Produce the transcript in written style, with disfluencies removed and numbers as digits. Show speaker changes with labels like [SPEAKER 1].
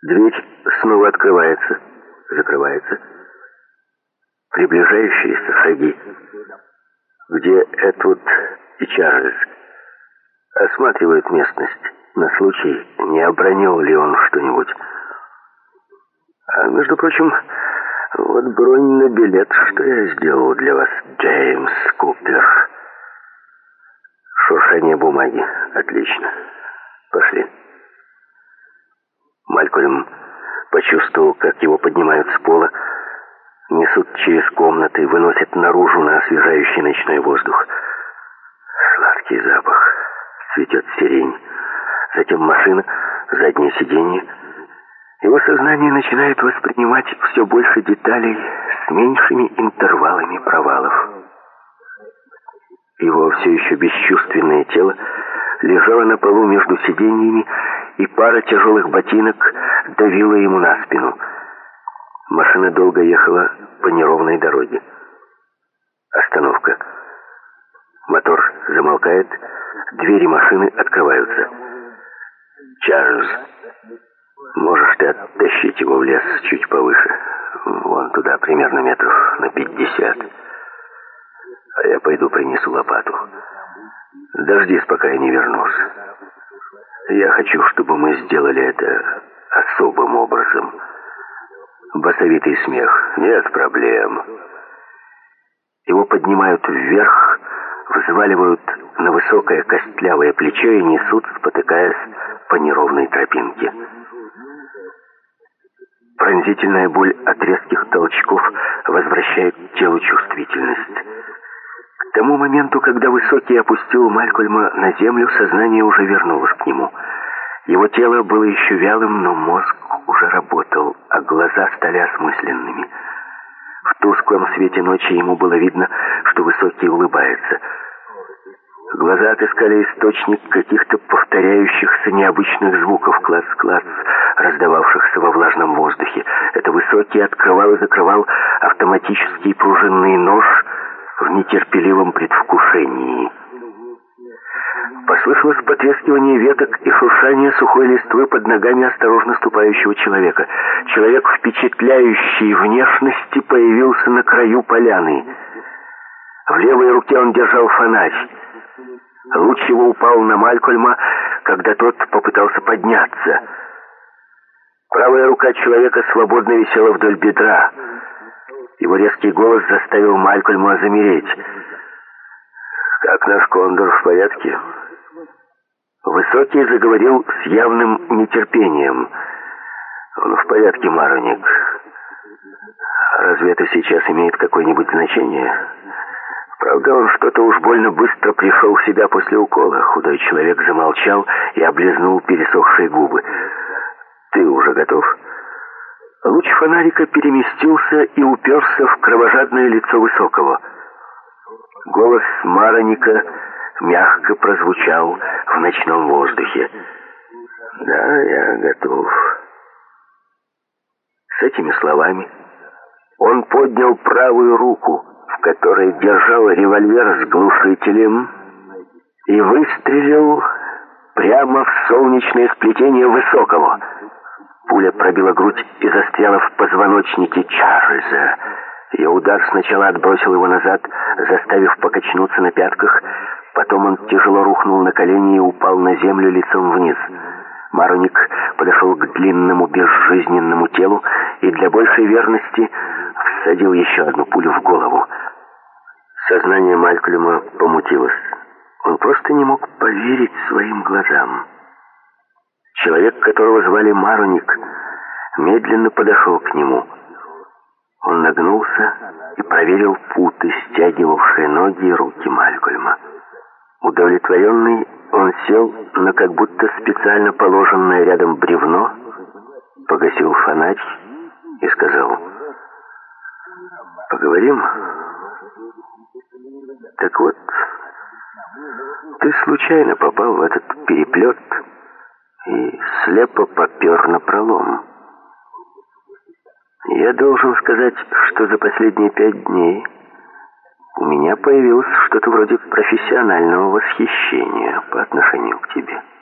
[SPEAKER 1] Дверь снова открывается, закрывается. Приближающиеся шаги, где Этвуд и Чарльз осматривают местность на случай, не обронил ли он что-нибудь. А между прочим, вот бронь на билет, что я сделал для вас, Джеймс Купер. Шуршание бумаги. Отлично. Пошли. Малькольм почувствовал, как его поднимают с пола, несут через комнаты, выносят наружу на освежающий ночной воздух. Сладкий запах. Цветет сирень. Затем машина, заднее сиденье. Его сознание начинает воспринимать все больше деталей с меньшими интервалами провалов. Его все еще бесчувственное тело лежало на полу между сиденьями, и пара тяжелых ботинок давила ему на спину. Машина долго ехала по неровной дороге. Остановка. Мотор замолкает, двери машины открываются. «Чарльз, можешь ты оттащить его в лес чуть повыше? Вон туда, примерно метров на 50. А я пойду принесу лопату. Дождись, пока я не вернусь. Я хочу, чтобы мы сделали это особым образом». Басовитый смех. «Нет проблем». Его поднимают вверх, взваливают на высокое костлявое плечо и несут, спотыкаясь по неровной тропинке. Пронзительная боль от резких толчков возвращает к телу чувствительность. К тому моменту, когда Высокий опустил Малькольма на землю, сознание уже вернулось к нему. Его тело было еще вялым, но мозг уже работал, а глаза стали осмысленными. В тусклом свете ночи ему было видно, что Высокий улыбается. Глаза отыскали источник каких-то повторяющихся необычных звуков, клац-клац, раздававшихся во влажном воздухе. Это Высокий открывал и закрывал автоматический пружинный нож в нетерпеливом предвкушении. Послышалось потрескивание веток и шуршание сухой листвы под ногами осторожно ступающего человека. Человек впечатляющей внешности появился на краю поляны. В левой руке он держал фонарь. Луч его упал на Малькольма, когда тот попытался подняться. Правая рука человека свободно висела вдоль бедра. Его резкий голос заставил Малькольма замереть. «Как наш кондор, в порядке?» Высокий заговорил с явным нетерпением. «Он в порядке, Мароник. Разве это сейчас имеет какое-нибудь значение? Правда, он что-то уж больно быстро пришел в себя после укола». Худой человек замолчал и облизнул пересохшие губы. «Ты уже готов?» Луч фонарика переместился и уперся в кровожадное лицо Высокого. Голос Мароника мягко прозвучал в ночном воздухе. «Да, я готов». С этими словами он поднял правую руку, в которой держал револьвер с глушителем, и выстрелил прямо в солнечное сплетение Высокого. Пуля пробила грудь и застряла в позвоночнике Чарльза. Ее удар сначала отбросил его назад, заставив покачнуться на пятках. Потом он тяжело рухнул на колени и упал на землю лицом вниз. Мароник подошел к длинному безжизненному телу и для большей верности всадил еще одну пулю в голову. Сознание Малькольма помутилось. Он просто не мог поверить своим глазам. Человек, которого звали Мароник, медленно подошел к нему. Он нагнулся и проверил путы, стягивавшие ноги и руки Малькольма. Удовлетворенный, он сел на как будто специально положенное рядом бревно, погасил фонарь и сказал: «Поговорим? Так вот, ты случайно попал в этот переплет и слепо попер напролом. Я должен сказать, что за последние 5 дней у меня появилось что-то вроде профессионального восхищения по отношению к тебе».